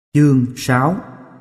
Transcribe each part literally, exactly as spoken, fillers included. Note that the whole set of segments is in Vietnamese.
Chương sáu.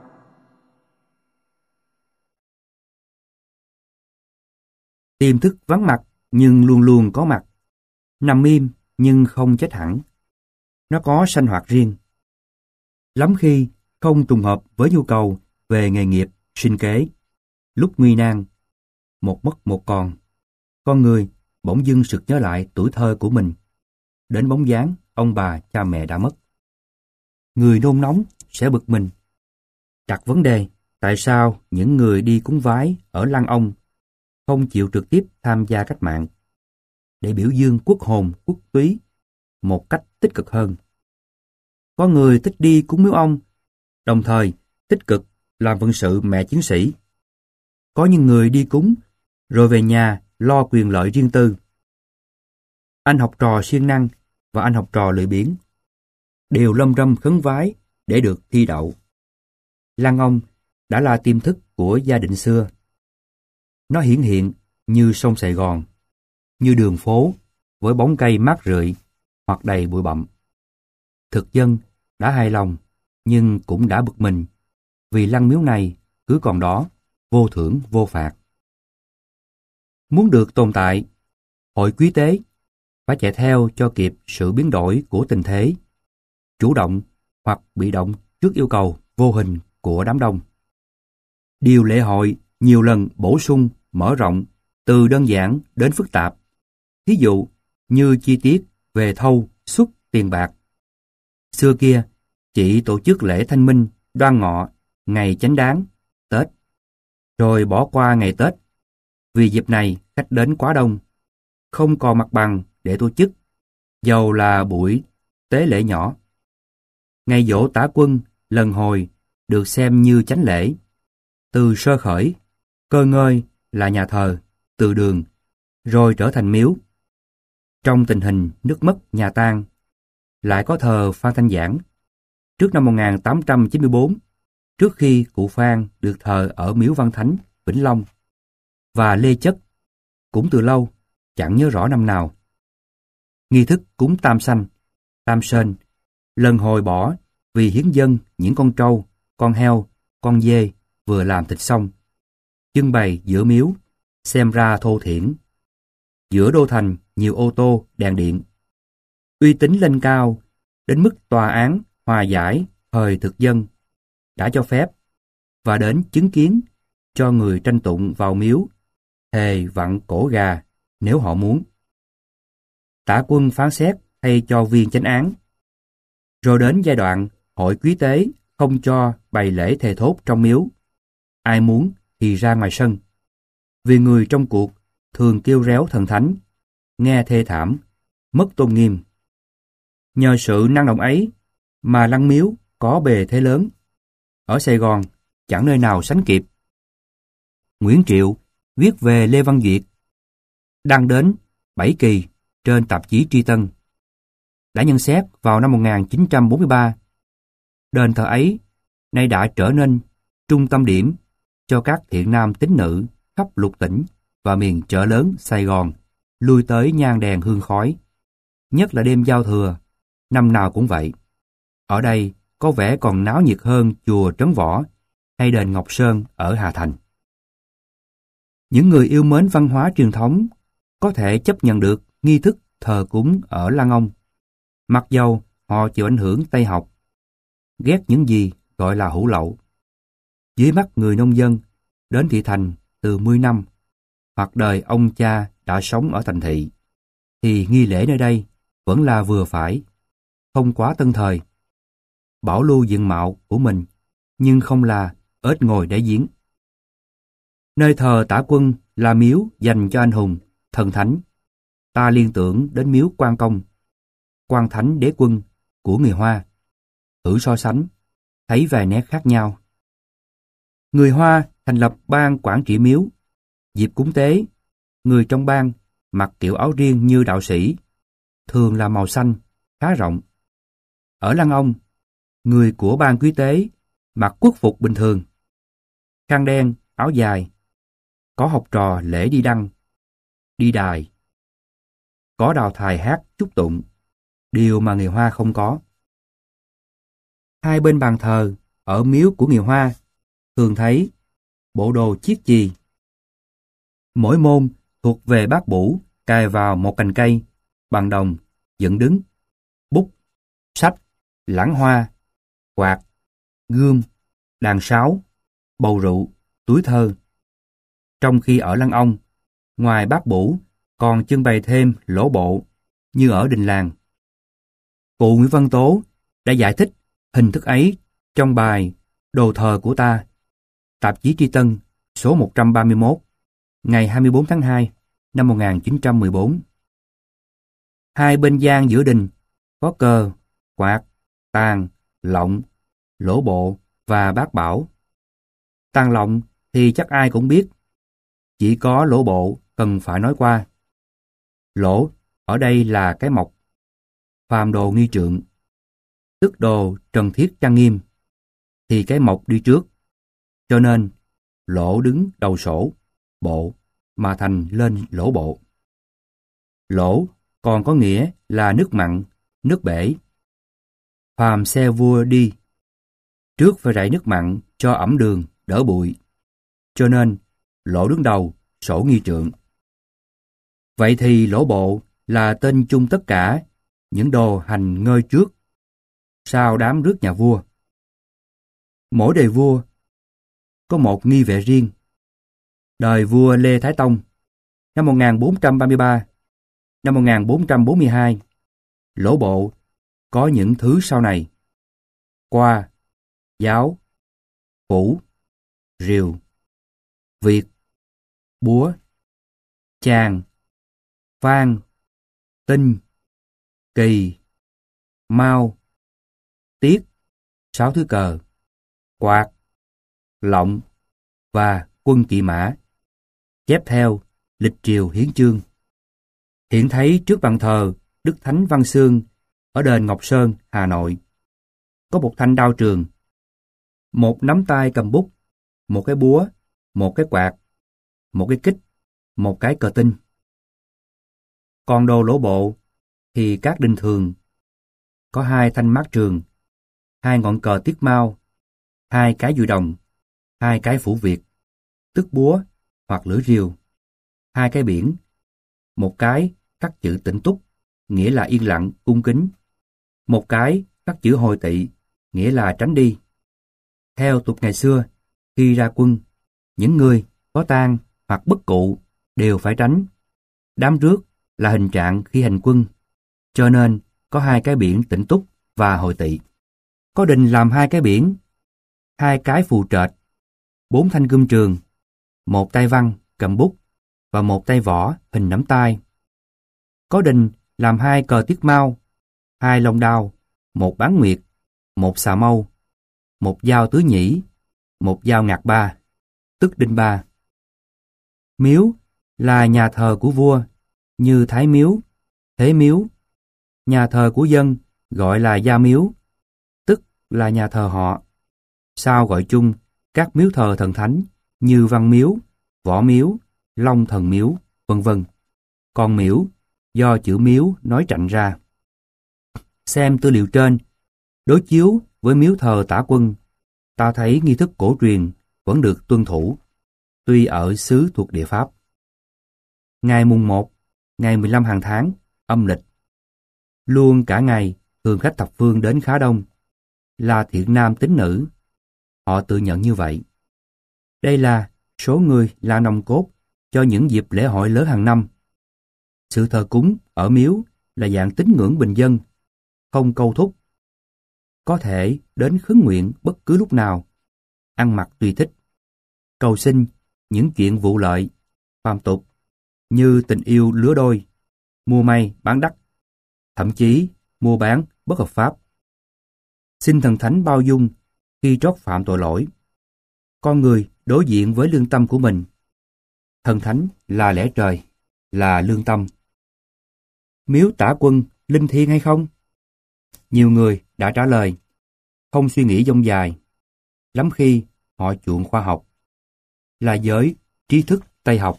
Tiềm thức vắng mặt nhưng luôn luôn có mặt, nằm im nhưng không chết hẳn. Nó có sinh hoạt riêng. Lắm khi không trùng hợp với nhu cầu về nghề nghiệp, sinh kế. Lúc nguy nan, một mất một còn, con người bỗng dưng sực nhớ lại tuổi thơ của mình, đến bóng dáng ông bà cha mẹ đã mất. Người nôn nóng sẽ bực mình, đặt vấn đề tại sao những người đi cúng vái ở Lăng Ông không chịu trực tiếp tham gia cách mạng để biểu dương quốc hồn quốc túy một cách tích cực hơn. Có người thích đi cúng miếu ông, đồng thời tích cực làm phận sự mẹ chiến sĩ. Có những người đi cúng rồi về nhà lo quyền lợi riêng tư. Anh học trò siêng năng và anh học trò lười biếng đều lâm râm khấn vái để được thi đậu. Lăng Ông đã là tiềm thức của gia đình xưa. Nó hiển hiện như sông Sài Gòn, như đường phố với bóng cây mát rượi hoặc đầy bụi bặm. Thực dân đã hài lòng nhưng cũng đã bực mình vì lăng miếu này cứ còn đó, vô thưởng vô phạt. Muốn được tồn tại, hội quý tế phải chạy theo cho kịp sự biến đổi của tình thế, chủ động hoặc bị động trước yêu cầu vô hình của đám đông. Điều lễ hội nhiều lần bổ sung, mở rộng từ đơn giản đến phức tạp. Ví dụ như chi tiết về thâu, xuất tiền bạc. Xưa kia, chỉ tổ chức lễ Thanh Minh, Đoan Ngọ, ngày Chánh Đáng, Tết, rồi bỏ qua ngày Tết. Vì dịp này khách đến quá đông, không còn mặt bằng để tổ chức, dầu là buổi tế lễ nhỏ. Ngày giỗ Tả Quân lần hồi được xem như chánh lễ. Từ sơ khởi, cơ ngơi là nhà thờ, từ đường, rồi trở thành miếu. Trong tình hình nước mất nhà tan, lại có thờ Phan Thanh Giảng. Trước năm một nghìn tám trăm chín mươi tư, trước khi cụ Phan được thờ ở miếu Văn Thánh, Vĩnh Long, và Lê Chất, cũng từ lâu, chẳng nhớ rõ năm nào. Nghi thức cúng Tam Sanh, Tam Sên, lần hồi bỏ vì hiến dâng những con trâu, con heo, con dê vừa làm thịt xong, trưng bày giữa miếu, xem ra thô thiển. Giữa đô thành nhiều ô tô, đèn điện. Uy tín lên cao, đến mức tòa án hòa giải thời thực dân đã cho phép và đến chứng kiến cho người tranh tụng vào miếu thề vặn cổ gà nếu họ muốn. Tả Quân phán xét thay cho viên chánh án. Rồi đến giai đoạn hội quý tế không cho bày lễ thề thốt trong miếu. Ai muốn thì ra ngoài sân. Vì người trong cuộc thường kêu réo thần thánh, nghe thê thảm, mất tôn nghiêm. Nhờ sự năng động ấy mà lăng miếu có bề thế lớn. Ở Sài Gòn chẳng nơi nào sánh kịp. Nguyễn Triệu viết về Lê Văn Duyệt, đăng đến bảy kỳ trên tạp chí Tri Tân, đã nhận xét vào năm một nghìn chín trăm bốn mươi ba. Đền thờ ấy nay đã trở nên trung tâm điểm cho các thiện nam tín nữ khắp lục tỉnh và miền chợ lớn Sài Gòn lui tới nhang đèn hương khói. Nhất là đêm giao thừa, năm nào cũng vậy. Ở đây có vẻ còn náo nhiệt hơn chùa Trấn Võ hay đền Ngọc Sơn ở Hà Thành. Những người yêu mến văn hóa truyền thống có thể chấp nhận được nghi thức thờ cúng ở Lăng Ông, mặc dầu họ chịu ảnh hưởng Tây học, ghét những gì gọi là hủ lậu. Dưới mắt người nông dân đến thị thành từ mười năm, hoặc đời ông cha đã sống ở thành thị, thì nghi lễ nơi đây vẫn là vừa phải, không quá tân thời. Bảo lưu diện mạo của mình, nhưng không là ếch ngồi đáy giếng. Nơi thờ Tả Quân là miếu dành cho anh hùng, thần thánh. Ta liên tưởng đến miếu Quan Công, Quan Thánh Đế Quân của người Hoa. Thử so sánh, thấy vài nét khác nhau. Người Hoa thành lập ban quản trị miếu. Dịp cúng tế, người trong ban mặc kiểu áo riêng như đạo sĩ, thường là màu xanh, khá rộng. Ở Lăng Ông, người của ban quý tế mặc quốc phục bình thường, khăn đen, áo dài. Có học trò lễ đi đăng, đi đài. Có đào thài hát chúc tụng, điều mà người Hoa không có. Hai bên bàn thờ ở miếu của người Hoa thường thấy bộ đồ chiết chì. Mỗi môn thuộc về bát bủ cài vào một cành cây, bằng đồng, dựng đứng, bút, sách, lẵng hoa, quạt, gươm, đàn sáo, bầu rượu, túi thơ. Trong khi ở Lăng Ông, ngoài bát bủ còn trưng bày thêm lỗ bộ như ở đình làng. Cụ Nguyễn Văn Tố đã giải thích hình thức ấy trong bài Đồ thờ của ta, tạp chí Tri Tân số một trăm ba mươi mốt, ngày hai mươi bốn tháng hai năm một nghìn chín trăm mười bốn. Hai bên gian giữa đình có cờ, quạt, tàn, lọng, lỗ bộ và bát bảo. Tàn lọng thì chắc ai cũng biết, chỉ có lỗ bộ cần phải nói qua. Lỗ ở đây là cái mộc, phàm đồ nghi trượng, tức đồ trần thiết trang nghiêm, thì cái mộc đi trước, cho nên lỗ đứng đầu sổ, bộ, mà thành lên lỗ bộ. Lỗ còn có nghĩa là nước mặn, nước bể. Phàm xe vua đi, trước phải rải nước mặn cho ẩm đường, đỡ bụi. Cho nên, lỗ đứng đầu, sổ nghi trượng. Vậy thì lỗ bộ là tên chung tất cả những đồ hành ngơi trước, sau đám rước nhà vua. Mỗi đời vua có một nghi vệ riêng. Đời vua Lê Thái Tông, năm một nghìn bốn trăm ba mươi ba, năm một nghìn bốn trăm bốn mươi hai, lỗ bộ có những thứ sau này: qua, giáo, phủ, rìu, việt, búa, chàng, phan, tinh, kỳ, mao, tiết, sáu thứ cờ, quạt, lọng và quân kỵ mã, chép theo lịch triều hiến chương. Hiện thấy trước bàn thờ Đức Thánh Văn Xương ở đền Ngọc Sơn, Hà Nội, có một thanh đao trường, một nắm tay cầm bút, một cái búa, một cái quạt, một cái kích, một cái cờ tinh. Còn đồ lỗ bộ thì các đình thường có hai thanh mát trường, hai ngọn cờ tiết mao, hai cái dùi đồng, hai cái phủ Việt, tức búa hoặc lưỡi rìu, hai cái biển, một cái khắc chữ Tĩnh Túc, nghĩa là yên lặng, cung kính, một cái khắc chữ Hồi Tỵ, nghĩa là tránh đi. Theo tục ngày xưa, khi ra quân, những người có tang hoặc bất cụ đều phải tránh. Đám rước là hình trạng khi hành quân, cho nên có hai cái biển Tĩnh Túc và Hồi Tỵ. Có đình làm hai cái biển, hai cái phù trệt, bốn thanh gươm trường, một tay văn cầm bút và một tay võ hình nắm tay. Có đình làm hai cờ tiết mao, hai long đao, một bán nguyệt, một xà mâu, một dao tứ nhĩ, một dao ngạc ba, tức đinh ba. Miếu là nhà thờ của vua, như Thái Miếu, Thế Miếu. Nhà thờ của dân gọi là gia miếu, tức là nhà thờ họ. Sau gọi chung các miếu thờ thần thánh như Văn Miếu, Võ Miếu, Long Thần Miếu, vân vân. Còn miễu do chữ miếu nói trạnh ra. Xem tư liệu trên, đối chiếu với miếu thờ Tả Quân, ta thấy nghi thức cổ truyền vẫn được tuân thủ, tuy ở xứ thuộc địa Pháp. Ngày mùng một, ngày mười lăm hàng tháng, âm lịch, luôn cả ngày thường khách thập phương đến khá đông, là thiện nam tín nữ. Họ tự nhận như vậy. Đây là số người là nòng cốt cho những dịp lễ hội lớn hàng năm. Sự thờ cúng ở miếu là dạng tín ngưỡng bình dân, không câu thúc. Có thể đến khấn nguyện bất cứ lúc nào, ăn mặc tùy thích, cầu xin những chuyện vụ lợi, phàm tục, như tình yêu lứa đôi, mua may bán đắt, thậm chí mua bán bất hợp pháp. Xin thần thánh bao dung khi trót phạm tội lỗi. Con người đối diện với lương tâm của mình. Thần thánh là lẽ trời, là lương tâm. Miếu Tả Quân linh thiêng hay không? Nhiều người đã trả lời, không suy nghĩ dông dài. Lắm khi họ chuộng khoa học, là giới trí thức Tây học.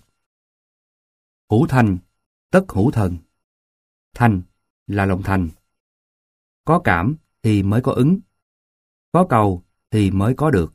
Hữu thành, tất hữu thần. Thành là lòng thành. Có cảm thì mới có ứng. có cầu thì mới có được.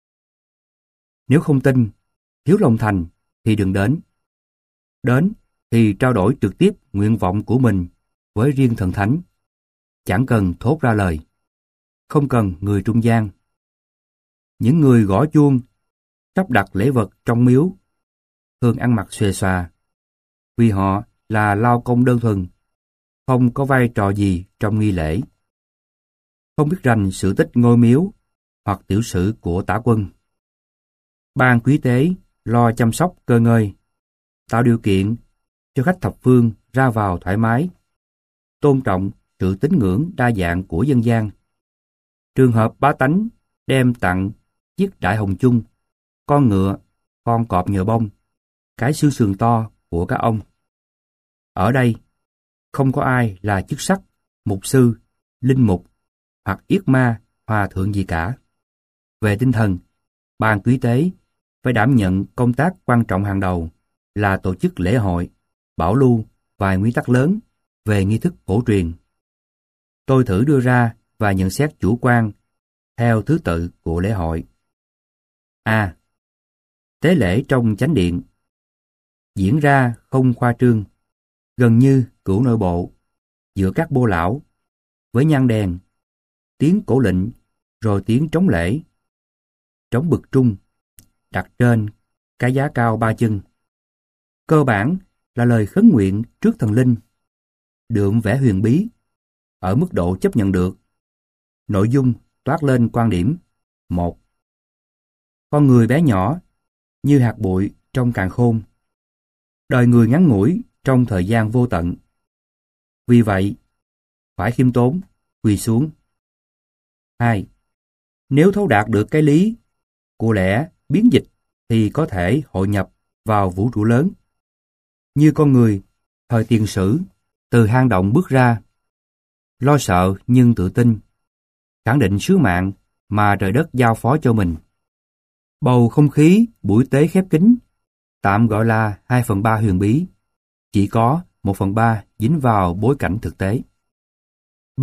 Nếu không tin, thiếu lòng thành thì đừng đến. Đến thì trao đổi trực tiếp nguyện vọng của mình với riêng thần thánh. Chẳng cần thốt ra lời, không cần người trung gian. Những người gõ chuông, sắp đặt lễ vật trong miếu, thường ăn mặc xuề xòa, vì họ là lao công đơn thuần, không có vai trò gì trong nghi lễ. Không biết rành sự tích ngôi miếu hoặc tiểu sử của tả quân. Ban quý tế lo chăm sóc cơ ngơi, tạo điều kiện cho khách thập phương ra vào thoải mái, tôn trọng sự tín ngưỡng đa dạng của dân gian. Trường hợp bá tánh đem tặng chiếc đại hồng chung, con ngựa, con cọp nhờ bông, cái xương sườn to của các ông. Ở đây, không có ai là chức sắc, mục sư, linh mục hoặc yết ma, hòa thượng gì cả. Về tinh thần, ban quý tế phải đảm nhận công tác quan trọng hàng đầu là tổ chức lễ hội, bảo lưu vài nguyên tắc lớn về nghi thức cổ truyền. Tôi thử đưa ra và nhận xét chủ quan theo thứ tự của lễ hội. A. Tế lễ trong chánh điện diễn ra không khoa trương, gần như cửu nội bộ, giữa các bô lão, với nhang đèn, tiếng cổ lệnh, rồi tiếng trống lễ. Trống bực trung, đặt trên cái giá cao ba chân. Cơ bản là lời khấn nguyện trước thần linh, đượm vẻ huyền bí, ở mức độ chấp nhận được. Nội dung toát lên quan điểm. Một. Con người bé nhỏ, như hạt bụi trong càn khôn. Đời người ngắn ngủi trong thời gian vô tận. Vì vậy, phải khiêm tốn, quỳ xuống. Hai. Nếu thấu đạt được cái lý của lẽ biến dịch thì có thể hội nhập vào vũ trụ lớn. Như con người, thời tiền sử, từ hang động bước ra, lo sợ nhưng tự tin, khẳng định sứ mạng mà trời đất giao phó cho mình. Bầu không khí buổi tế khép kín, tạm gọi là hai phần ba huyền bí, chỉ có một phần ba dính vào bối cảnh thực tế. B.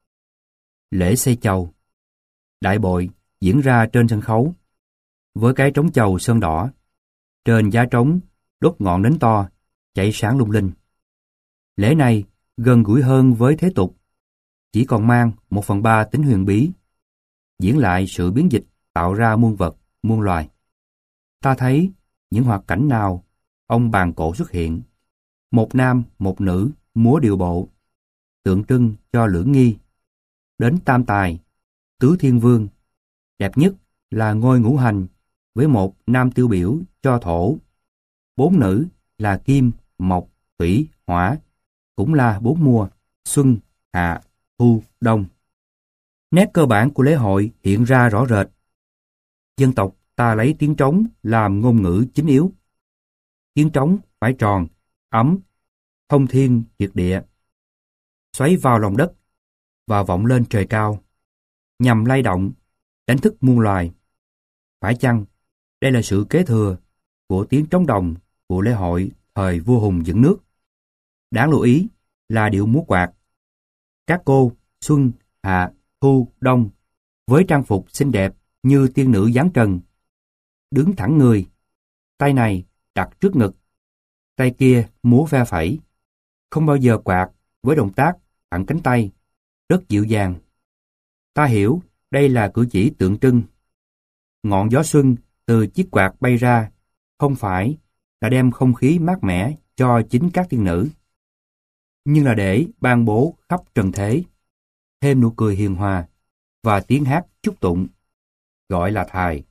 Lễ xây chầu. Đại bội diễn ra trên sân khấu, với cái trống chầu sơn đỏ. Trên giá trống đốt ngọn nến to, cháy sáng lung linh. Lễ này gần gũi hơn với thế tục, chỉ còn mang một phần ba tính huyền bí, diễn lại sự biến dịch tạo ra muôn vật, muôn loài. Ta thấy những hoạt cảnh nào, ông bàn cổ xuất hiện, một nam, một nữ múa điệu bộ, tượng trưng cho lưỡng nghi. Đến tam tài, tứ thiên vương, đẹp nhất là ngôi ngũ hành với một nam tiêu biểu cho thổ, bốn nữ là kim, mộc, thủy, hỏa, cũng là bốn mùa, xuân, hạ, thu, đông. Nét cơ bản của lễ hội hiện ra rõ rệt. Dân tộc ta lấy tiếng trống làm ngôn ngữ chính yếu. Tiếng trống phải tròn, ấm, thông thiên triệt địa, xoáy vào lòng đất và vọng lên trời cao, nhằm lay động, đánh thức muôn loài. Phải chăng đây là sự kế thừa của tiếng trống đồng của lễ hội thời vua Hùng dựng nước? Đáng lưu ý là điệu múa quạt. Các cô xuân, hạ, thu, đông với trang phục xinh đẹp như tiên nữ giáng trần, đứng thẳng người, tay này đặt trước ngực, tay kia múa ve phẩy, không bao giờ quạt với động tác thẳng cánh tay, rất dịu dàng. Ta hiểu đây là cử chỉ tượng trưng. Ngọn gió xuân từ chiếc quạt bay ra không phải là đem không khí mát mẻ cho chính các tiên nữ, nhưng là để ban bố khắp trần thế, thêm nụ cười hiền hòa và tiếng hát chúc tụng, gọi là thài.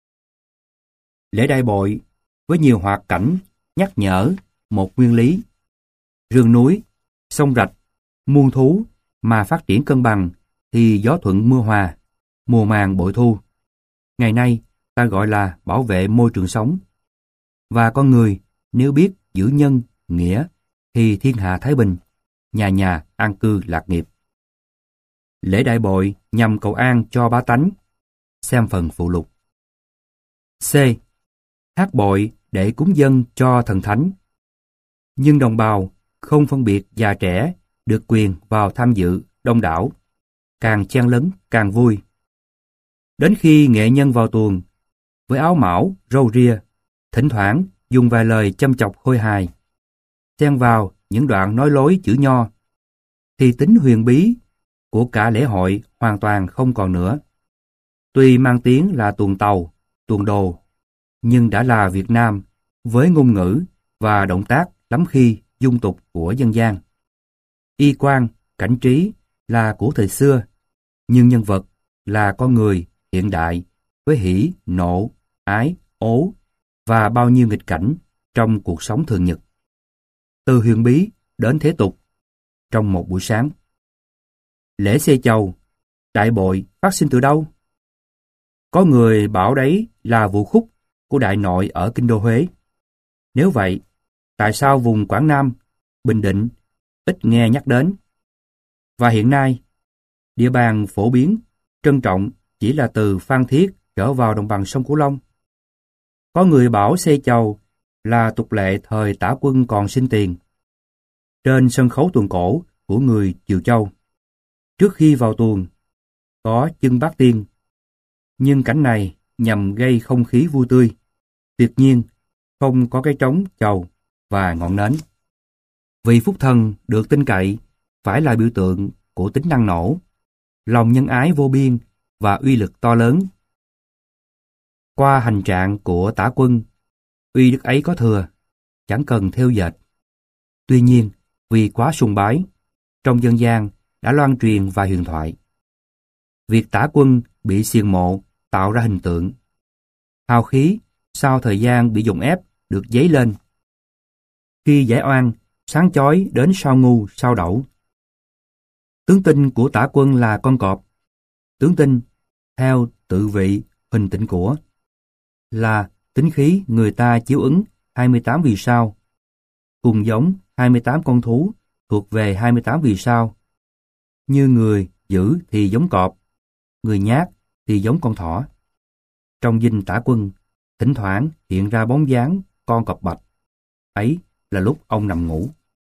Lễ đại bội với nhiều hoạt cảnh nhắc nhở một nguyên lý. Rừng núi, sông rạch, muôn thú mà phát triển cân bằng thì gió thuận mưa hòa, mùa màng bội thu. Ngày nay ta gọi là bảo vệ môi trường sống. Và con người nếu biết giữ nhân, nghĩa thì thiên hạ thái bình, nhà nhà an cư lạc nghiệp. Lễ đại bội nhằm cầu an cho bá tánh. Xem phần phụ lục. C. Hát bội để cúng dâng cho thần thánh. Nhưng đồng bào không phân biệt già trẻ được quyền vào tham dự đông đảo, càng chen lấn càng vui. Đến khi nghệ nhân vào tuồng, với áo mão, râu ria, thỉnh thoảng dùng vài lời châm chọc khôi hài, xen vào những đoạn nói lối chữ nho, thì tính huyền bí của cả lễ hội hoàn toàn không còn nữa. Tuy mang tiếng là tuồng tàu, tuồng đồ, nhưng đã là Việt Nam với ngôn ngữ và động tác lắm khi dung tục của dân gian. Y quan, cảnh trí là của thời xưa, nhưng nhân vật là con người hiện đại với hỉ, nộ, ái, ố và bao nhiêu nghịch cảnh trong cuộc sống thường nhật. Từ huyền bí đến thế tục trong một buổi sáng. Lễ xê chầu, đại bội phát sinh từ đâu? Có người bảo đấy là vũ khúc của đại nội ở kinh đô Huế. Nếu vậy, tại sao vùng Quảng Nam, Bình Định ít nghe nhắc đến? Và hiện nay, địa bàn phổ biến, trân trọng chỉ là từ Phan Thiết trở vào đồng bằng sông Cửu Long. Có người bảo xê chầu là tục lệ thời Tả Quân còn sinh tiền. Trên sân khấu tuồng cổ của người Triều Châu, trước khi vào tuồng, có chân bát tiên. Nhưng cảnh này nhằm gây không khí vui tươi. Tuyệt nhiên, không có cái trống, chầu và ngọn nến. Vì phúc thần được tin cậy phải là biểu tượng của tính năng nổ, lòng nhân ái vô biên và uy lực to lớn. Qua hành trạng của Tả Quân, uy đức ấy có thừa, chẳng cần theo dệt. Tuy nhiên, vì quá sùng bái, trong dân gian đã loan truyền vài huyền thoại. Việc Tả Quân bị xiềng mộ tạo ra hình tượng. Hào khí sau thời gian bị dồn ép được dấy lên. Khi giải oan, sáng chói đến sao ngu, sao đẩu. Tướng tinh của Tả Quân là con cọp. Tướng tinh, theo tự vị hình tịnh của, là tính khí người ta chiếu ứng hai mươi tám vì sao, cùng giống hai mươi tám con thú thuộc về hai mươi tám vì sao. Như người dữ thì giống cọp, người nhát thì giống con thỏ. Trong dinh Tả Quân, thỉnh thoảng hiện ra bóng dáng con cọp bạch. Ấy là lúc ông nằm ngủ.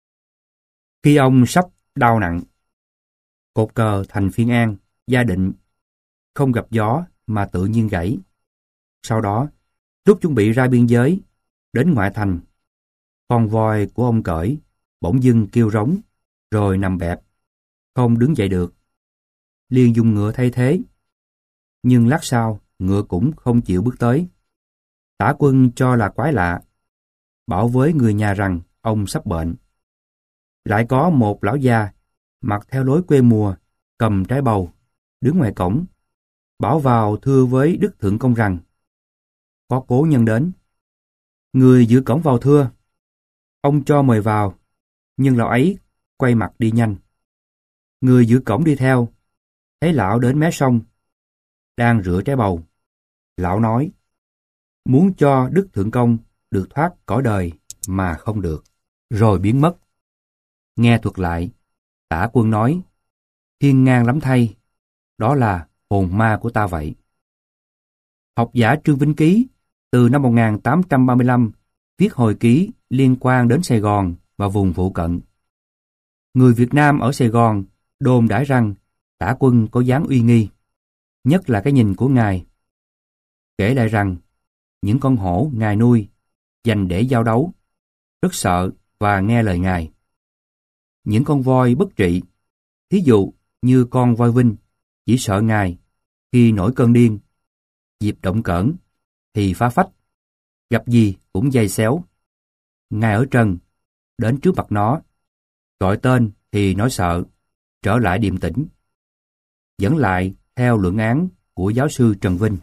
Khi ông sắp đau nặng, cột cờ thành Phiên An, Gia Định, không gặp gió mà tự nhiên gãy. Sau đó, lúc chuẩn bị ra biên giới, đến ngoại thành, con voi của ông cởi, bỗng dưng kêu rống, rồi nằm bẹp, không đứng dậy được. Liền dùng ngựa thay thế. Nhưng lát sau, ngựa cũng không chịu bước tới. Tả Quân cho là quái lạ, bảo với người nhà rằng ông sắp bệnh. Lại có một lão già, mặc theo lối quê mùa, cầm trái bầu, đứng ngoài cổng, bảo vào thưa với Đức Thượng Công rằng có cố nhân đến. Người giữ cổng vào thưa. Ông cho mời vào, nhưng lão ấy quay mặt đi nhanh. Người giữ cổng đi theo, thấy lão đến mé sông, đang rửa trái bầu. Lão nói, muốn cho Đức Thượng Công được thoát cõi đời mà không được, rồi biến mất. Nghe thuật lại, Tả Quân nói, hiên ngang lắm thay, đó là hồn ma của ta vậy. Học giả Trương Vĩnh Ký từ năm một nghìn tám trăm ba mươi lăm viết hồi ký liên quan đến Sài Gòn và vùng phụ cận. Người Việt Nam ở Sài Gòn đồn đãi rằng Tả Quân có dáng uy nghi, nhất là cái nhìn của ngài. Kể lại rằng những con hổ ngài nuôi dành để giao đấu, rất sợ và nghe lời ngài. Những con voi bất trị, thí dụ như con voi Vinh, chỉ sợ ngài khi nổi cơn điên, dịp động cỡn thì phá phách, gặp gì cũng giày xéo. Ngài ở trần, đến trước mặt nó, gọi tên thì nó sợ, trở lại điềm tĩnh. Dẫn lại theo luận án của giáo sư Trần Vinh.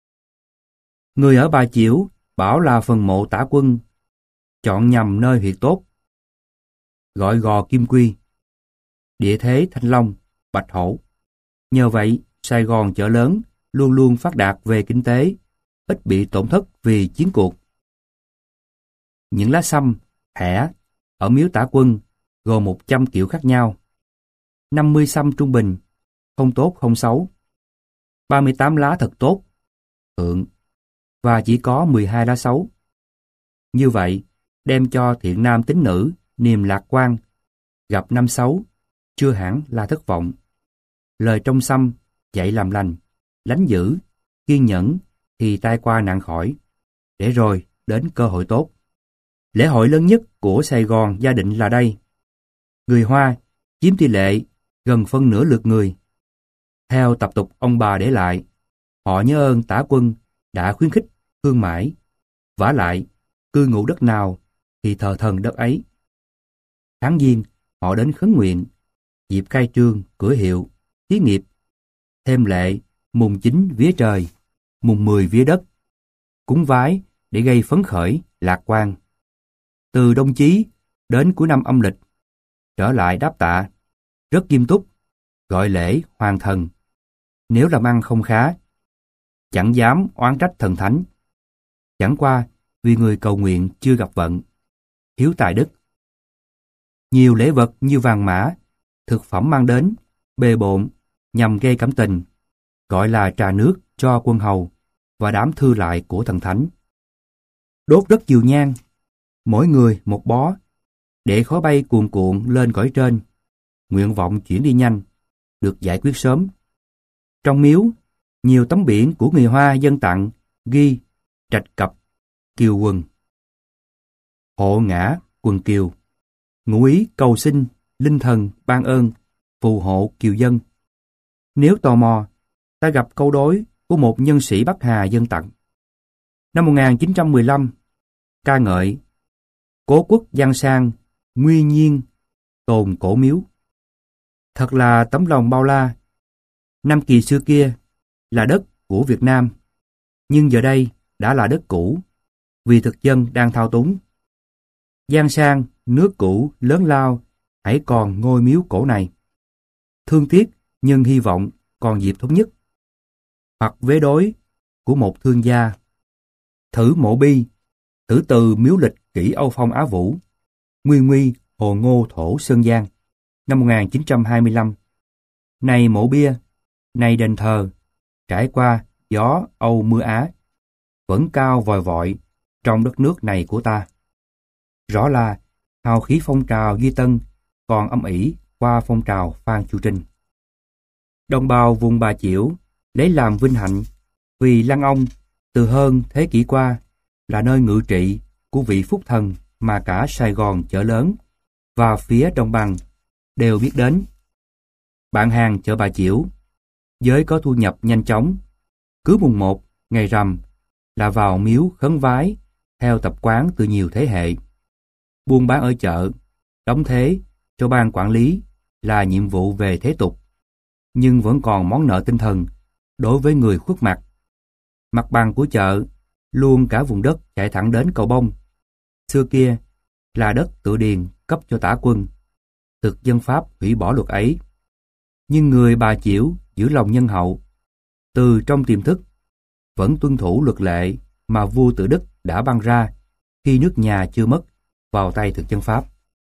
Người ở Bà Chiểu bảo là phần mộ Tả Quân chọn nhằm nơi huyệt tốt, gọi Gò Kim Quy, địa thế Thanh Long, Bạch Hổ. Nhờ vậy, Sài Gòn chợ lớn luôn luôn phát đạt về kinh tế, ít bị tổn thất vì chiến cuộc. Những lá săm, thẻ ở miếu Tả Quân gồm một trăm kiểu khác nhau. năm mươi săm trung bình, không tốt không xấu. ba mươi tám lá thật tốt, thượng, và chỉ có mười hai lá xấu. Như vậy, đem cho thiện nam tín nữ niềm lạc quan, gặp năm xấu, chưa hẳn là thất vọng. Lời trong xăm dạy làm lành, lánh dữ kiên nhẫn thì tai qua nạn khỏi, để rồi đến cơ hội tốt. Lễ hội lớn nhất của Sài Gòn gia định là đây. Người Hoa chiếm tỷ lệ gần phân nửa lượt người. Theo tập tục ông bà để lại, họ nhớ ơn Tả Quân đã khuyến khích thương mãi. Vả lại, cư ngụ đất nào thì thờ thần đất ấy. Tháng Giêng, họ đến khấn nguyện, dịp khai trương, cửa hiệu, thí nghiệp. Thêm lệ, mùng chín vía trời, mùng mười vía đất. Cúng vái để gây phấn khởi, lạc quan. Từ Đông Chí đến cuối năm âm lịch, trở lại đáp tạ, rất nghiêm túc, gọi lễ hoàng thần. Nếu làm ăn không khá, chẳng dám oán trách thần thánh. Chẳng qua vì người cầu nguyện chưa gặp vận, hiếu tài đức. Nhiều lễ vật như vàng mã, thực phẩm mang đến, bề bộn, nhằm gây cảm tình, gọi là trà nước cho quân hầu và đám thư lại của thần thánh. Đốt rất nhiều nhang, mỗi người một bó, để khói bay cuồn cuộn lên cõi trên, nguyện vọng chuyển đi nhanh, được giải quyết sớm. Trong miếu, nhiều tấm biển của người Hoa dân tặng ghi trạch cập, kiều quần. Hộ ngã, quần kiều. Ngụ ý cầu xin, linh thần, ban ơn, phù hộ kiều dân. Nếu tò mò, ta gặp câu đối của một nhân sĩ Bắc Hà dân tặng. Năm một nghìn chín trăm mười lăm, ca ngợi Cố quốc giang sang, nguy nhiên, tồn cổ miếu. Thật là tấm lòng bao la. Nam Kỳ xưa kia là đất của Việt Nam, nhưng giờ đây đã là đất cũ, vì thực dân đang thao túng. Giang sang, nước cũ, lớn lao, hãy còn ngôi miếu cổ này. Thương tiếc, nhưng hy vọng còn dịp thống nhất. Hoặc vế đối của một thương gia. Thử mộ bi, thử từ miếu lịch kỷ Âu Phong Á Vũ, Nguy Nguy, Hồ Ngô Thổ Sơn Giang, năm một nghìn chín trăm hai mươi lăm. Này mộ bia, này đền thờ, trải qua gió Âu mưa Á, vẫn cao vòi vọi trong đất nước này của ta. Rõ là hào khí phong trào Duy Tân còn âm ỉ qua phong trào Phan Chu Trinh. Đồng bào vùng Bà Chiểu lấy làm vinh hạnh vì Lăng Ông từ hơn thế kỷ qua là nơi ngự trị của vị phúc thần mà cả Sài Gòn chợ lớn và phía đồng bằng đều biết đến. Bạn hàng chợ Bà Chiểu, giới có thu nhập nhanh chóng, cứ mùng một ngày rằm là vào miếu khấn vái theo tập quán từ nhiều thế hệ. Buôn bán ở chợ, đóng thế cho ban quản lý là nhiệm vụ về thế tục, nhưng vẫn còn món nợ tinh thần đối với người khuất mặt. Mặt bằng của chợ luôn cả vùng đất chạy thẳng đến cầu Bông. Xưa kia là đất tự điền cấp cho Tả Quân, thực dân Pháp hủy bỏ luật ấy. Nhưng người Bà Chiểu giữ lòng nhân hậu, từ trong tiềm thức vẫn tuân thủ luật lệ mà vua Tự Đức đã ban ra khi nước nhà chưa mất vào tay thực dân Pháp.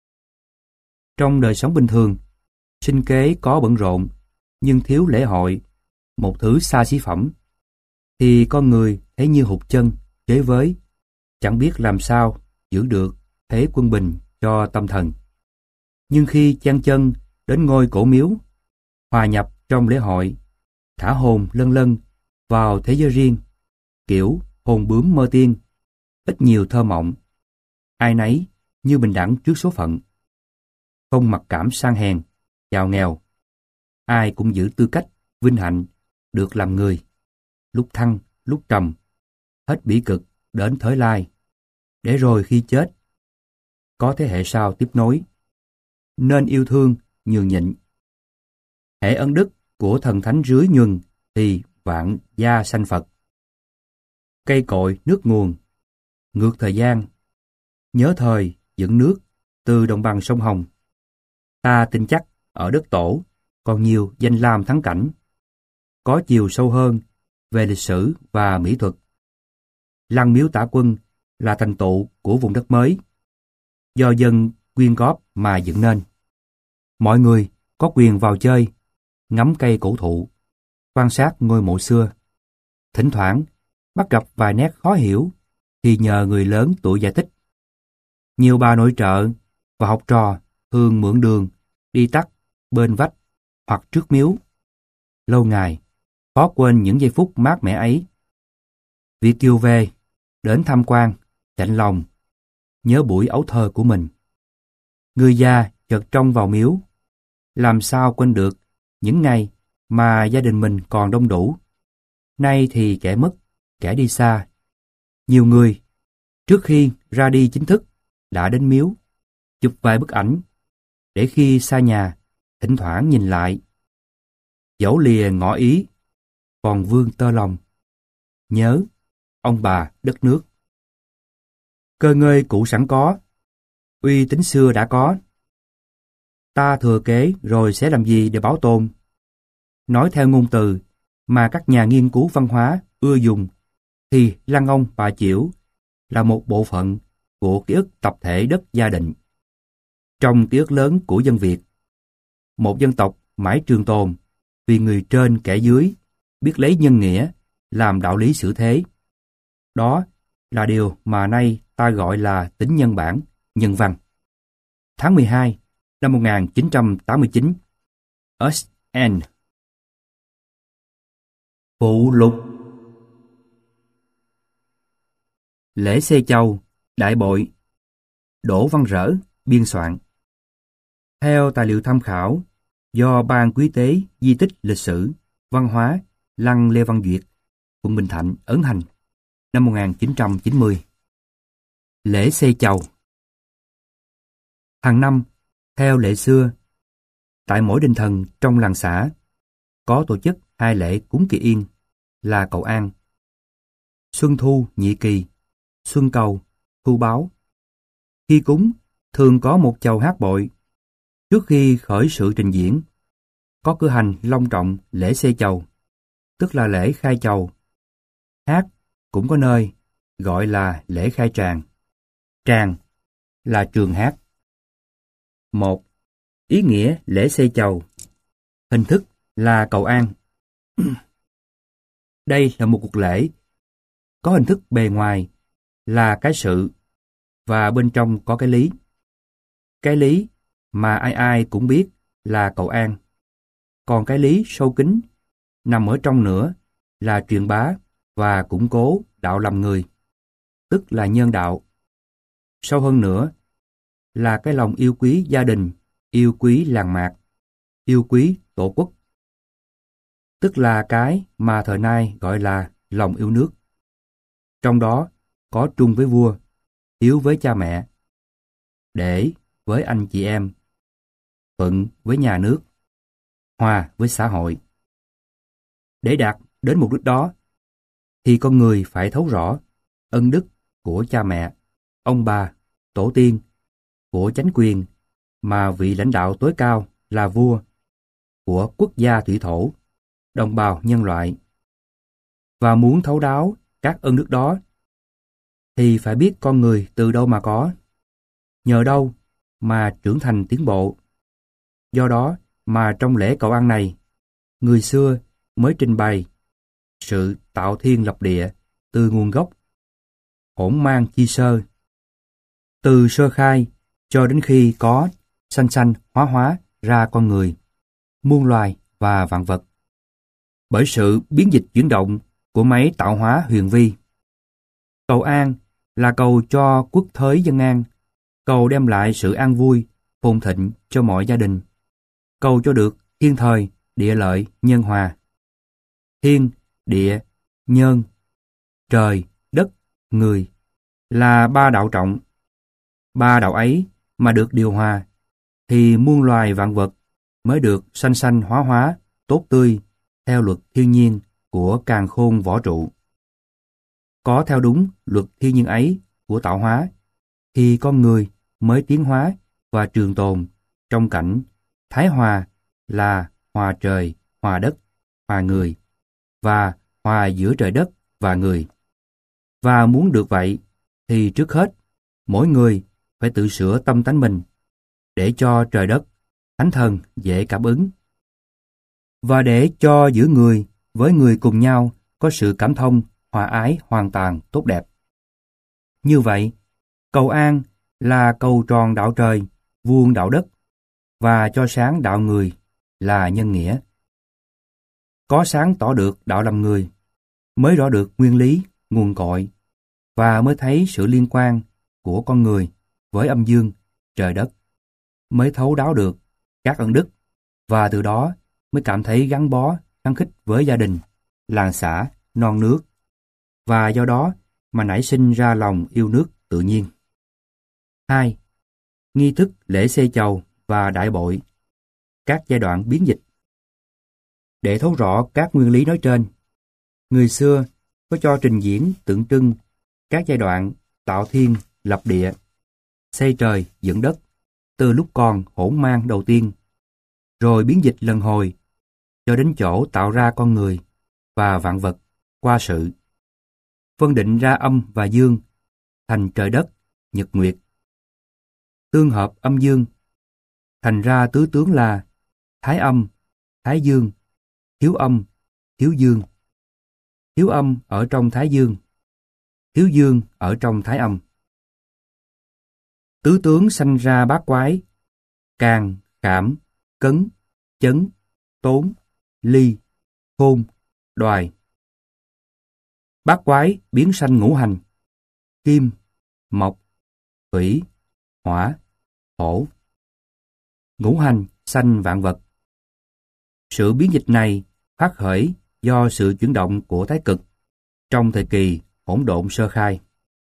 Trong đời sống bình thường, sinh kế có bận rộn nhưng thiếu lễ hội, một thứ xa xỉ phẩm, thì con người thấy như hụt chân, chế với, chẳng biết làm sao giữ được thế quân bình cho tâm thần. Nhưng khi chan chân đến ngôi cổ miếu, hòa nhập trong lễ hội, thả hồn lân lân vào thế giới riêng, kiểu hồn bướm mơ tiên, ít nhiều thơ mộng, ai nấy như bình đẳng trước số phận, không mặc cảm sang hèn, giàu nghèo, ai cũng giữ tư cách vinh hạnh được làm người, lúc thăng lúc trầm, hết bỉ cực đến thới lai, để rồi khi chết có thế hệ sau tiếp nối. Nên yêu thương nhường nhịn. Hễ ân đức của thần thánh rưới nhuần thì vạn gia sanh Phật. Cây cội nước nguồn, ngược thời gian, nhớ thời dẫn nước từ đồng bằng sông Hồng. Ta tin chắc ở đất tổ còn nhiều danh lam thắng cảnh, có chiều sâu hơn về lịch sử và mỹ thuật. Lăng miếu Tả Quân là thành tựu của vùng đất mới, do dân quyên góp mà dựng nên. Mọi người có quyền vào chơi, ngắm cây cổ thụ, quan sát ngôi mộ xưa. Thỉnh thoảng bắt gặp vài nét khó hiểu thì nhờ người lớn tuổi giải thích. Nhiều bà nội trợ và học trò thường mượn đường đi tắt bên vách hoặc trước miếu. Lâu ngày khó quên những giây phút mát mẻ ấy. Việt kiều về, đến tham quan, chạnh lòng, nhớ buổi ấu thơ của mình. Người già chợt trông vào miếu, làm sao quên được những ngày mà gia đình mình còn đông đủ. Nay thì kẻ mất, kẻ đi xa. Nhiều người, trước khi ra đi chính thức, đã đến miếu, chụp vài bức ảnh, để khi xa nhà, thỉnh thoảng nhìn lại. Dẫu lìa ngỏ ý, còn vương tơ lòng, nhớ ông bà đất nước. Cơ ngơi cũ sẵn có, uy tín xưa đã có. Ta thừa kế rồi sẽ làm gì để bảo tồn? Nói theo ngôn từ mà các nhà nghiên cứu văn hóa ưa dùng, thì lăng ông bà Chiểu là một bộ phận của ký ức tập thể đất Gia Định. Trong ký ức lớn của dân Việt, một dân tộc mãi trường tồn vì người trên kẻ dưới biết lấy nhân nghĩa làm đạo lý xử thế. Đó là điều mà nay ta gọi là tính nhân bản, nhân văn. Tháng mười hai năm một nghìn chín trăm tám mươi chín, ét en. Phụ lục. Lễ Xê Châu, Đại Bội, Đỗ Văn Rỡ biên soạn. Theo tài liệu tham khảo do Ban Quý tế Di tích Lịch sử, Văn hóa, Lăng Lê Văn Duyệt, quận Bình Thạnh, ấn hành, năm một nghìn chín trăm chín mươi. Lễ Xê Châu. Hàng năm, theo lệ xưa, tại mỗi đền thần trong làng xã, có tổ chức hai lễ cúng kỳ yên là cầu an. Xuân thu nhị kỳ, xuân cầu, thu báo. Khi cúng, thường có một chầu hát bội. Trước khi khởi sự trình diễn, có cử hành long trọng lễ xê chầu, tức là lễ khai chầu. Hát cũng có nơi gọi là lễ khai tràng. Tràng là trường hát. Một. Ý nghĩa lễ xê chầu. Hình thức là cầu an. Đây là một cuộc lễ có hình thức bề ngoài là cái sự và bên trong có cái lý. Cái lý mà ai ai cũng biết là cầu an. Còn cái lý sâu kín nằm ở trong nữa là truyền bá và củng cố đạo làm người, tức là nhân đạo. Sâu hơn nữa là cái lòng yêu quý gia đình, yêu quý làng mạc, yêu quý tổ quốc, tức là cái mà thời nay gọi là lòng yêu nước. Trong đó có trung với vua, hiếu với cha mẹ, để với anh chị em, thuận với nhà nước, hòa với xã hội. Để đạt đến mục đích đó, thì con người phải thấu rõ ân đức của cha mẹ, ông bà, tổ tiên, của chánh quyền mà vị lãnh đạo tối cao là vua, của quốc gia thủy thổ, đồng bào nhân loại. Và muốn thấu đáo các ân đức đó, thì phải biết con người từ đâu mà có, nhờ đâu mà trưởng thành tiến bộ. Do đó mà trong lễ cầu an này, người xưa mới trình bày sự tạo thiên lập địa từ nguồn gốc, hỗn mang chi sơ, từ sơ khai cho đến khi có sanh sanh hóa hóa ra con người, muôn loài và vạn vật. Bởi sự biến dịch chuyển động của máy tạo hóa huyền vi. Cầu an là cầu cho quốc thới dân an, cầu đem lại sự an vui, phồn thịnh cho mọi gia đình, cầu cho được thiên thời, địa lợi, nhân hòa. Thiên, địa, nhân, trời, đất, người là ba đạo trọng. Ba đạo ấy mà được điều hòa, thì muôn loài vạn vật mới được sanh sanh hóa hóa, tốt tươi, theo luật thiên nhiên của càn khôn võ trụ. Có theo đúng luật thiên nhiên ấy của tạo hóa, thì con người mới tiến hóa và trường tồn trong cảnh thái hòa, là hòa trời, hòa đất, hòa người, và hòa giữa trời đất và người. Và muốn được vậy, thì trước hết, mỗi người phải tự sửa tâm tánh mình, để cho trời đất, thánh thần dễ cảm ứng. Và để cho giữa người với người cùng nhau có sự cảm thông, hòa ái hoàn toàn tốt đẹp. Như vậy, cầu an là cầu tròn đạo trời, vuông đạo đất, và cho sáng đạo người là nhân nghĩa. có sáng tỏ được đạo làm người, mới rõ được nguyên lý, nguồn cội, và mới thấy sự liên quan của con người với âm dương, trời đất, mới thấu đáo được các ân đức, và từ đó mới cảm thấy gắn bó, khăng khít với gia đình, làng xã, non nước, và do đó mà nảy sinh ra lòng yêu nước tự nhiên. hai. Nghi thức lễ xây chầu và đại bội, các giai đoạn biến dịch. Để thấu rõ các nguyên lý nói trên, người xưa có cho trình diễn tượng trưng các giai đoạn tạo thiên, lập địa, xây trời, dựng đất, từ lúc còn hỗn mang đầu tiên, rồi biến dịch lần hồi, cho đến chỗ tạo ra con người và vạn vật qua sự. Phân định ra âm và dương, thành trời đất, nhật nguyệt. Tương hợp âm dương, thành ra tứ tướng là thái âm, thái dương, thiếu âm, thiếu dương. Thiếu âm ở trong thái dương, thiếu dương ở trong thái âm. Tứ tướng sanh ra bát quái, càn, khảm, cấn, chấn, tốn, ly, khôn, đoài. Bát quái biến sanh ngũ hành, kim, mộc, thủy, hỏa, thổ. Ngũ hành sanh vạn vật. Sự biến dịch này phát khởi do sự chuyển động của thái cực trong thời kỳ hỗn độn sơ khai.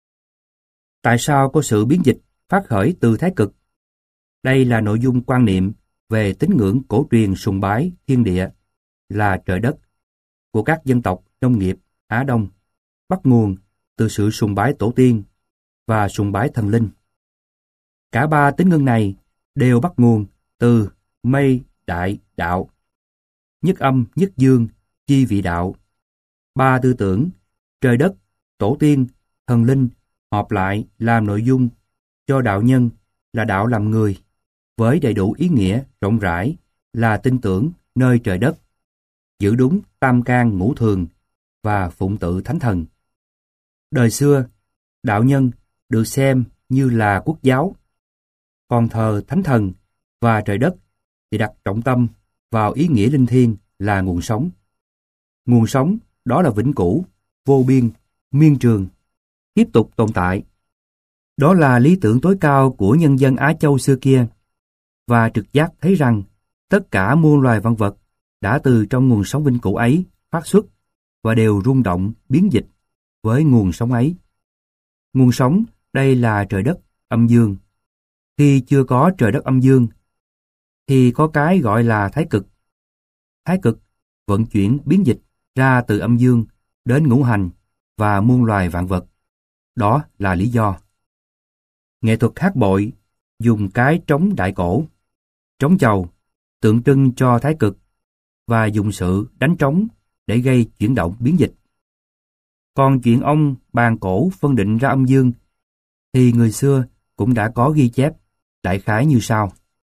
Tại sao có sự biến dịch phát khởi từ thái cực? Đây là nội dung quan niệm về tín ngưỡng cổ truyền sùng bái thiên địa là trời đất của các dân tộc nông nghiệp Á Đông, bắt nguồn từ sự sùng bái tổ tiên và sùng bái thần linh. Cả ba tín ngưỡng này đều bắt nguồn từ mây đại đạo, nhất âm nhất dương chi vị đạo. Ba tư tưởng trời đất, tổ tiên, thần linh hợp lại làm nội dung cho đạo nhân là đạo làm người, với đầy đủ ý nghĩa rộng rãi là tin tưởng nơi trời đất, giữ đúng tam can ngũ thường và phụng tự thánh thần. Đời xưa, đạo nhân được xem như là quốc giáo, còn thờ thánh thần và trời đất thì đặt trọng tâm vào ý nghĩa linh thiêng là nguồn sống. Nguồn sống đó là vĩnh cửu, vô biên, miên trường, tiếp tục tồn tại. Đó là lý tưởng tối cao của nhân dân Á Châu xưa kia, và trực giác thấy rằng tất cả muôn loài vạn vật đã từ trong nguồn sống vĩnh cửu ấy phát xuất và đều rung động biến dịch với nguồn sống ấy. Nguồn sống đây là trời đất âm dương. Khi chưa có trời đất âm dương thì có cái gọi là thái cực. Thái cực vận chuyển biến dịch ra từ âm dương đến ngũ hành và muôn loài vạn vật. Đó là lý do. Nghệ thuật hát bội dùng cái trống đại cổ, trống chầu, tượng trưng cho thái cực, và dùng sự đánh trống để gây chuyển động biến dịch. Còn chuyện ông bàn cổ phân định ra âm dương thì người xưa cũng đã có ghi chép đại khái như sau.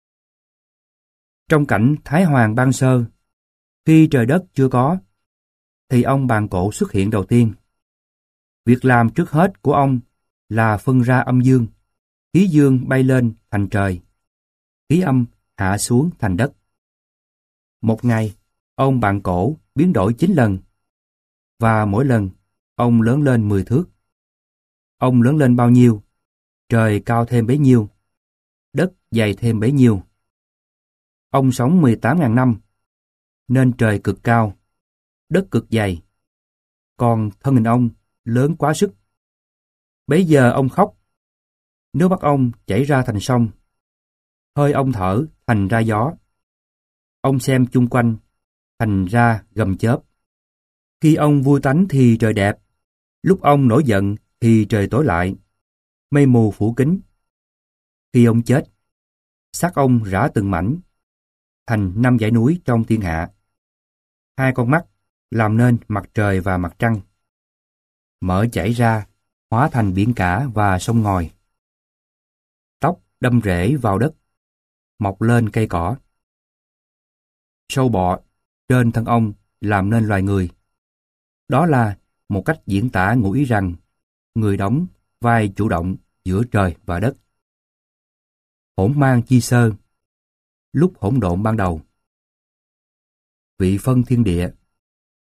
Trong cảnh Thái Hoàng ban sơ, khi trời đất chưa có, thì ông bàn cổ xuất hiện đầu tiên. Việc làm trước hết của ông là phân ra âm dương, khí dương bay lên thành trời, khí âm hạ xuống thành đất. Một ngày, ông bàn cổ biến đổi chín lần, và mỗi lần ông lớn lên mười thước. Ông lớn lên bao nhiêu, trời cao thêm bấy nhiêu, đất dày thêm bấy nhiêu. Ông sống mười tám nghìn năm, nên trời cực cao, đất cực dày. Còn thân hình ông lớn quá sức. Bấy giờ ông khóc, nước mắt ông chảy ra thành sông, hơi ông thở thành ra gió. Ông xem chung quanh, thành ra gầm chớp. Khi ông vui tánh thì trời đẹp, lúc ông nổi giận thì trời tối lại, mây mù phủ kín. Khi ông chết, xác ông rã từng mảnh, thành năm dãy núi trong thiên hạ. Hai con mắt làm nên mặt trời và mặt trăng, mở chảy ra, hóa thành biển cả và sông ngòi. Tóc đâm rễ vào đất, mọc lên cây cỏ. Sâu bọ trên thân ông làm nên loài người. Đó là một cách diễn tả ngụ ý rằng người đóng vai chủ động giữa trời và đất. Hỗn mang chi sơ, lúc hỗn độn ban đầu. Vị phân thiên địa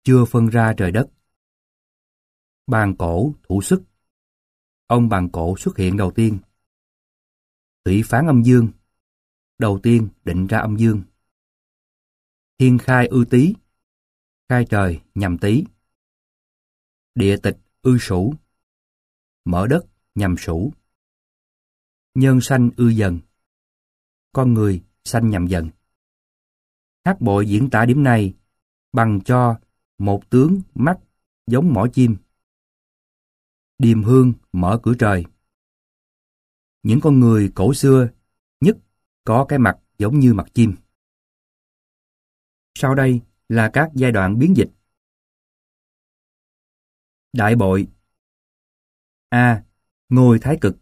chưa phân ra trời đất. Bàn cổ thủ sức. Ông bàn cổ xuất hiện đầu tiên. Thủy phán âm dương. Đầu tiên định ra âm dương. Thiên khai ư tý. Khai trời nhằm tý. Địa tịch ư sửu. Mở đất nhằm sửu. Nhân sanh ư dần. Con người sanh nhằm dần. Hát bội diễn tả điểm này bằng cho một tướng mắt giống mỏ chim. Điềm hương mở cửa trời. Những con người cổ xưa nhất có cái mặt giống như mặt chim. Sau đây là các giai đoạn biến dịch. Đại bội. A. Ngôi thái cực.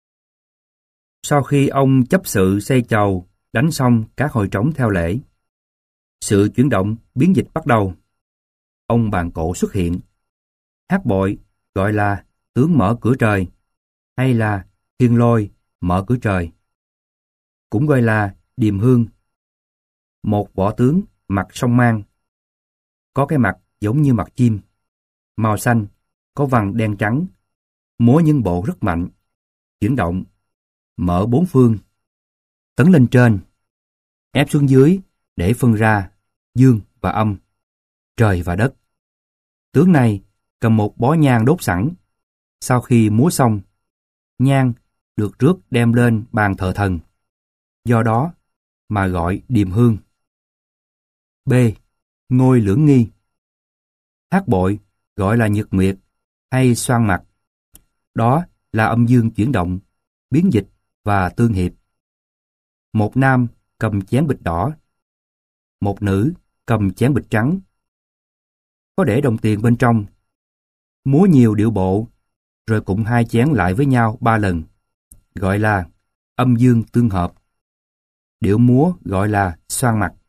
Sau khi ông chấp sự xây chầu, đánh xong các hồi trống theo lễ, sự chuyển động biến dịch bắt đầu. Ông bàn cổ xuất hiện. Hát bội gọi là tướng mở cửa trời, hay là thiên lôi mở cửa trời. Cũng gọi là điềm hương. Một võ tướng mặt song mang, có cái mặt giống như mặt chim, màu xanh, có vằn đen trắng, múa những bộ rất mạnh, chuyển động, mở bốn phương, tấn lên trên, ép xuống dưới để phân ra dương và âm, trời và đất. Tướng này cầm một bó nhang đốt sẵn. Sau khi múa xong, nhang được rước đem lên bàn thờ thần. Do đó mà gọi điềm hương. B. Ngôi lưỡng nghi. Hát bội gọi là nhật nguyệt hay xoan mặt. Đó là âm dương chuyển động, biến dịch và tương hiệp. Một nam cầm chén bịch đỏ, một nữ cầm chén bịch trắng. Có để đồng tiền bên trong. Múa nhiều điệu bộ, rồi cũng hai chén lại với nhau ba lần, gọi là âm dương tương hợp. Điệu múa gọi là xoan mặt.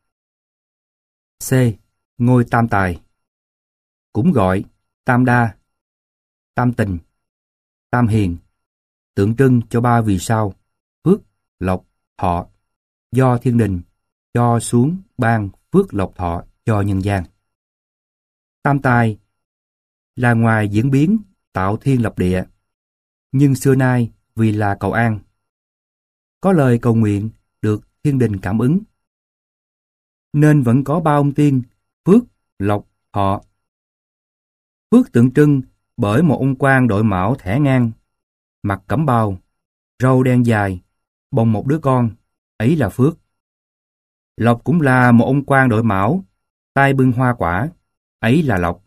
C. Ngôi tam tài. Cũng gọi tam đa, tam tình, tam hiền, tượng trưng cho ba vì sao: phước, lộc, thọ, do thiên đình cho xuống ban phước lộc thọ cho nhân gian. Tam tài là ngoài diễn biến tạo thiên lập địa, nhưng xưa nay vì là cầu an, có lời cầu nguyện được thiên đình cảm ứng, nên vẫn có ba ông tiên phước, lộc, thọ. Phước tượng trưng bởi một ông quan đội mão thẻ ngang, mặc cẩm bào, râu đen dài, bồng một đứa con, ấy là phước. Lộc cũng là một ông quan đội mão, tay bưng hoa quả, ấy là lộc.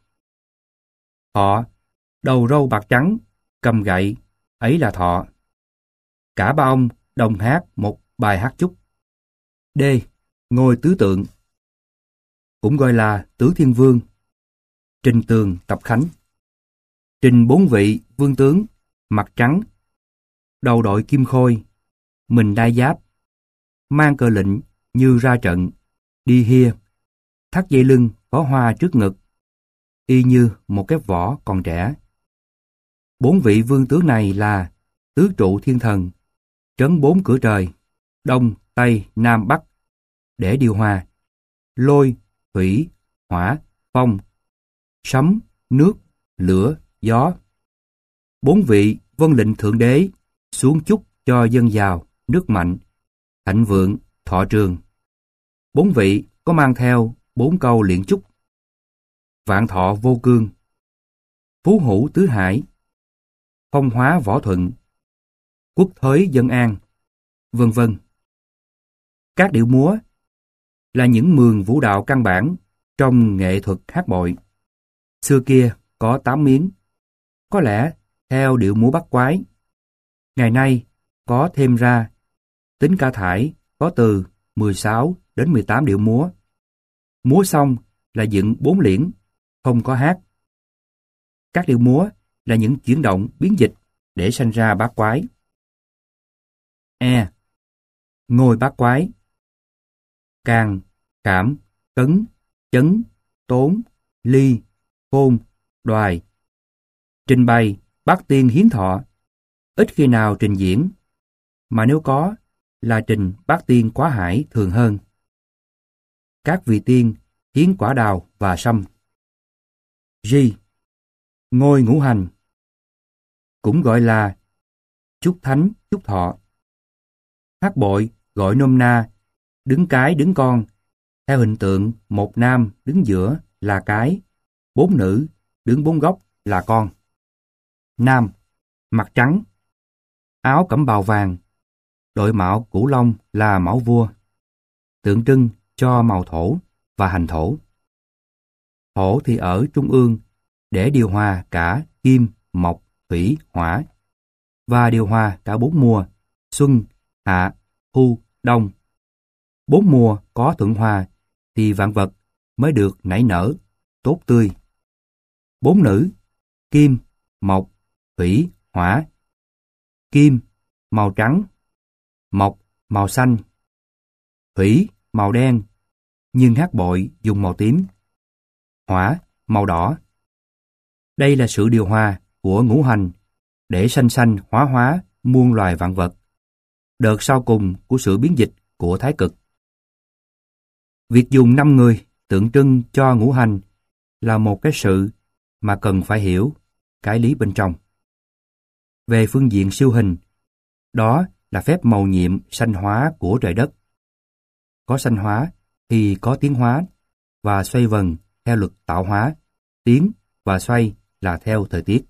Thọ, đầu râu bạc trắng, cầm gậy, ấy là thọ. Cả ba ông đồng hát một bài hát chúc. D. Ngôi tứ tượng. Cũng gọi là tứ thiên vương. Trình Tường Tập Khánh. Trình bốn vị vương tướng, mặt trắng, đầu đội kim khôi, mình đai giáp, mang cờ lệnh như ra trận, đi hia, thắt dây lưng có hoa trước ngực, y như một cái võ còn trẻ. Bốn vị vương tướng này là tứ trụ thiên thần, trấn bốn cửa trời, đông, tây, nam, bắc, để điều hòa, lôi, thủy, hỏa, phong, sấm, nước, lửa, gió. Bốn vị vâng lệnh thượng đế xuống chúc cho dân giàu, nước mạnh, thịnh vượng, thọ trường. Bốn vị có mang theo bốn câu liện chúc: vạn thọ vô cương, phú hữu tứ hải, phong hóa võ thuận, quốc thới dân an, vân vân. Các điệu múa là những mường vũ đạo căn bản trong nghệ thuật hát bội. Xưa kia có tám miếng, có lẽ theo điệu múa bắt quái. Ngày nay có thêm ra, tính cả thải có từ mười sáu đến mười tám điệu múa. Múa xong là dựng bốn liễn, không có hát. Các điệu múa là những chuyển động biến dịch để sanh ra bát quái. E. Ngôi bát quái. Càng, cảm, cấn, chấn, tốn, ly, khôn, đoài. Trình bày bát tiên hiến thọ, ít khi nào trình diễn, mà nếu có là trình bát tiên quá hải thường hơn. Các vị tiên hiến quả đào và sâm. Ri, ngôi ngũ hành, cũng gọi là chúc thánh chúc thọ. Hát bội gọi nôm na đứng cái đứng con, theo hình tượng một nam đứng giữa là cái, bốn nữ đứng bốn góc là con. Nam, mặt trắng, áo cẩm bào vàng, đội mạo cửu long là mão vua, tượng trưng cho màu thổ và hành thổ. Thổ thì ở trung ương để điều hòa cả kim, mộc, thủy, hỏa, và điều hòa cả bốn mùa xuân, hạ, thu, đông. Bốn mùa có thuận hòa thì vạn vật mới được nảy nở, tốt tươi. Bốn nữ, kim, mộc, thủy, hỏa. Kim, màu trắng, mộc, màu xanh, thủy, màu đen, nhưng hát bội dùng màu tím, hỏa, màu đỏ. Đây là sự điều hòa của ngũ hành để sanh sanh hóa hóa muôn loài vạn vật, đợt sau cùng của sự biến dịch của thái cực. Việc dùng năm người tượng trưng cho ngũ hành là một cái sự mà cần phải hiểu cái lý bên trong. Về phương diện siêu hình, đó là phép mầu nhiệm sanh hóa của trời đất. Có sanh hóa thì có tiến hóa, và xoay vần theo luật tạo hóa, tiến và xoay là theo thời tiết.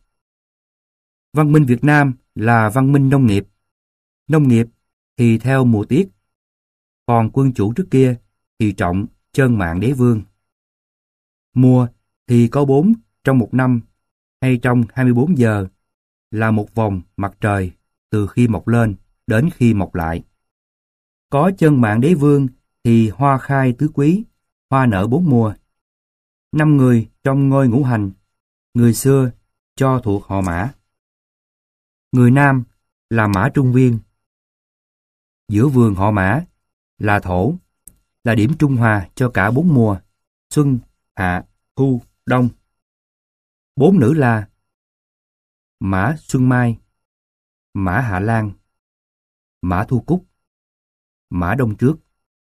Văn minh Việt Nam là văn minh nông nghiệp. Nông nghiệp thì theo mùa tiết, còn quân chủ trước kia thì trọng chân mạng đế vương. Mùa thì có bốn trong một năm, hay trong hai mươi bốn giờ, là một vòng mặt trời từ khi mọc lên đến khi mọc lại. Có chân mạng đế vương thì hoa khai tứ quý, hoa nở bốn mùa. Năm người trong ngôi ngũ hành, người xưa cho thuộc họ Mã. Người nam là Mã Trung Viên. Giữa vườn họ Mã là thổ, là điểm trung hòa cho cả bốn mùa, xuân, hạ, thu, đông. Bốn nữ là Mã Xuân Mai, Mã Hạ Lan, Mã Thu Cúc, Mã Đông Trước.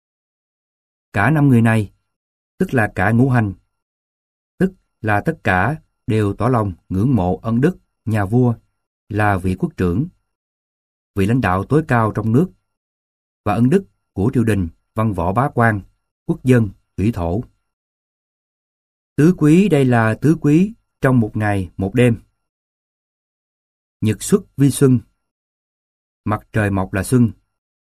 Cả năm người này, tức là cả ngũ hành, tức là tất cả đều tỏ lòng ngưỡng mộ ân đức nhà vua là vị quốc trưởng, vị lãnh đạo tối cao trong nước, và ân đức của triều đình, văn võ bá quan, quốc dân, thủy thổ. Tứ quý đây là tứ quý trong một ngày một đêm. Nhật xuất vi xuân, mặt trời mọc là xuân.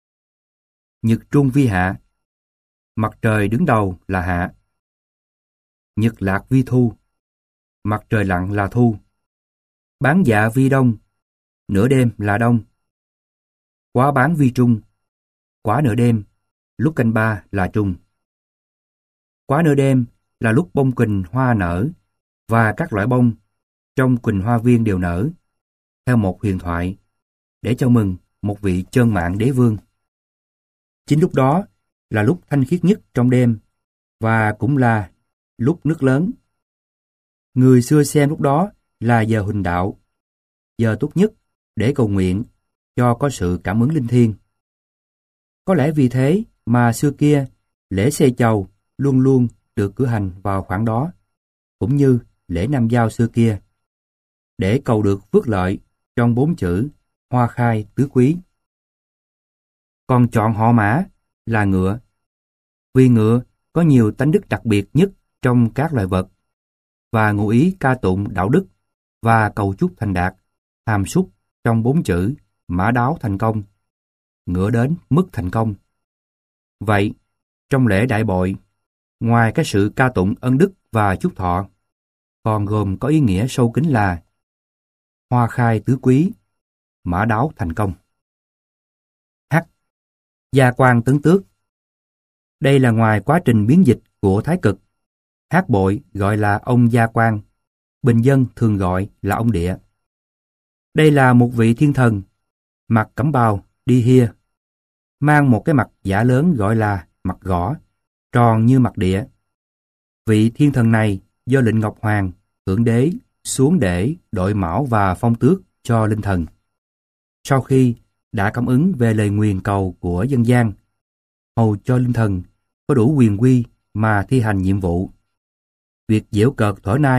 Nhật trung vi hạ, mặt trời đứng đầu là hạ. Nhật lạc vi thu, mặt trời lặn là thu. Bán dạ vi đông, nửa đêm là đông. Quá bán vi trung, quá nửa đêm, lúc canh ba là trung. Quá nửa đêm là lúc bông quỳnh hoa nở, và các loại bông trong quỳnh hoa viên đều nở, theo một huyền thoại, để chào mừng một vị chân mạng đế vương. Chính lúc đó là lúc thanh khiết nhất trong đêm, và cũng là lúc nước lớn. Người xưa xem lúc đó là giờ huỳnh đạo, giờ tốt nhất để cầu nguyện cho có sự cảm ứng linh thiêng. Có lẽ vì thế mà xưa kia lễ xê chầu luôn luôn được cử hành vào khoảng đó, cũng như lễ nam giao xưa kia, để cầu được phước lợi trong bốn chữ hoa khai tứ quý. Còn chọn họ Mã là ngựa, vì ngựa có nhiều tánh đức đặc biệt nhất trong các loài vật, và ngụ ý ca tụng đạo đức và cầu chúc thành đạt, hàm súc trong bốn chữ mã đáo thành công, ngựa đến mức thành công. Vậy, trong lễ đại bội, ngoài cái sự ca tụng ân đức và chúc thọ, còn gồm có ý nghĩa sâu kín là hoa khai tứ quý, mã đáo thành công. H. Gia quan tấn tước. Đây là ngoài quá trình biến dịch của thái cực. Hát bội gọi là ông gia quan, bình dân thường gọi là ông địa. Đây là một vị thiên thần, mặc cẩm bào, đi hia, mang một cái mặt giả lớn gọi là mặt gõ, tròn như mặt địa. Vị thiên thần này do lệnh Ngọc Hoàng, Thượng Đế xuống để đội mão và phong tước cho linh thần. Sau khi đã cảm ứng về lời nguyền cầu của dân gian, hầu cho linh thần có đủ quyền quy mà thi hành nhiệm vụ. Việc giễu cợt thổi nai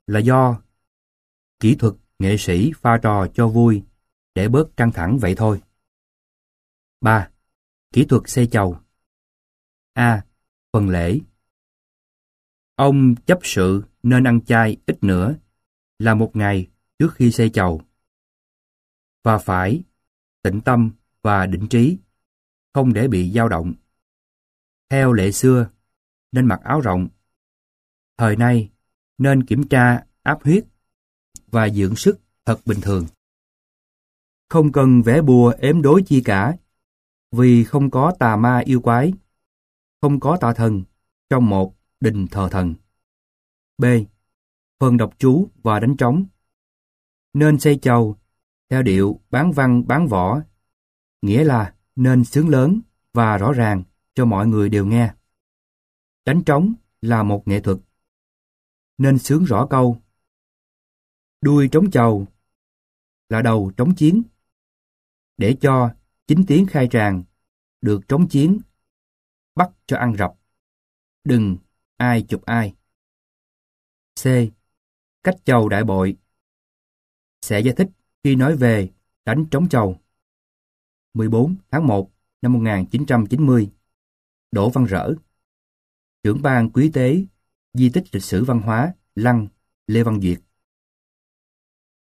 là do kỹ thuật nghệ sĩ pha trò cho vui để bớt căng thẳng vậy thôi. ba. Kỹ thuật xây chầu. A. Phần lễ. Ông chấp sự nên ăn chay ít nữa là một ngày trước khi xây chầu, và phải tĩnh tâm và định trí, không để bị dao động. Theo lệ xưa, nên mặc áo rộng. Thời nay, nên kiểm tra áp huyết và dưỡng sức thật bình thường. Không cần vẽ bùa ếm đối chi cả, vì không có tà ma yêu quái, không có tà thần trong một đình thờ thần. B. Phần đọc chú và đánh trống. Nên xây chầu theo điệu bán văn bán võ, nghĩa là nên sướng lớn và rõ ràng cho mọi người đều nghe. Đánh trống là một nghệ thuật, nên sướng rõ câu đuôi trống chầu là đầu trống chiến, để cho chính tiếng khai tràng được trống chiến, bắt cho ăn rập, đừng ai chụp ai. C. Cách chầu đại bội. Sẽ giải thích khi nói về đánh trống chầu. mười bốn tháng một năm một nghìn chín trăm chín mươi, Đỗ Văn Rỡ, trưởng ban quý tế di tích lịch sử văn hóa Lăng, Lê Văn Duyệt.